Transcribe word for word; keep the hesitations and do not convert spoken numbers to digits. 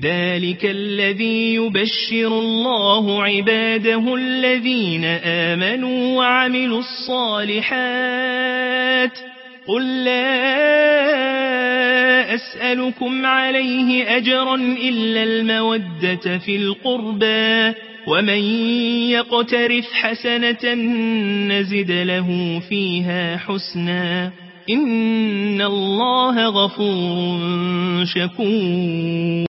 ذلك الذي يبشر الله عباده الذين آمنوا وعملوا الصالحات قل لا أسألكم عليه أجرا إلا المودة في القربى ومن يقترف حسنة نزد له فيها حسنا إن الله غفور شكور.